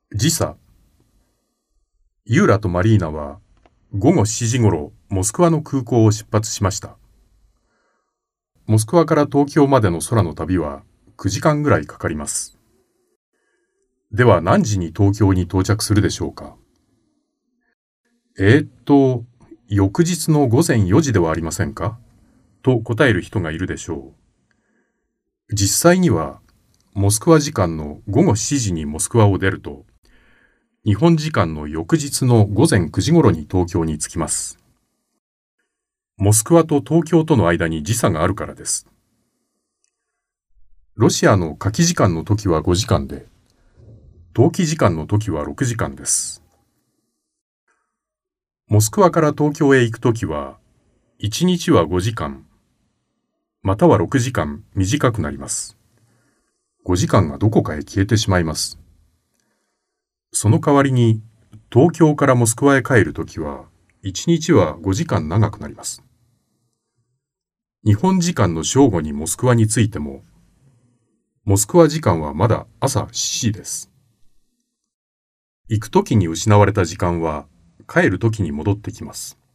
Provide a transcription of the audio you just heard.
時差。ユーラとマリーナは午後7時ごろモスクワの空港を出発しました。モスクワから東京までの空の旅は9時間ぐらいかかります。では何時に東京に到着するでしょうか。翌日の午前4時ではありませんかと答える人がいるでしょう。実際にはモスクワ時間の午後7時にモスクワを出ると、日本時間の翌日の午前9時頃に東京に着きます。モスクワと東京との間に時差があるからです。ロシアの夏季時間の時は5時間で、冬季時間の時は6時間です。モスクワから東京へ行くときは、1日は5時間、または6時間短くなります。5時間がどこかへ消えてしまいます。その代わりに、東京からモスクワへ帰るときは、1日は5時間長くなります。日本時間の正午にモスクワに着いても、モスクワ時間はまだ朝7時です。行くときに失われた時間は、帰るときに戻ってきます。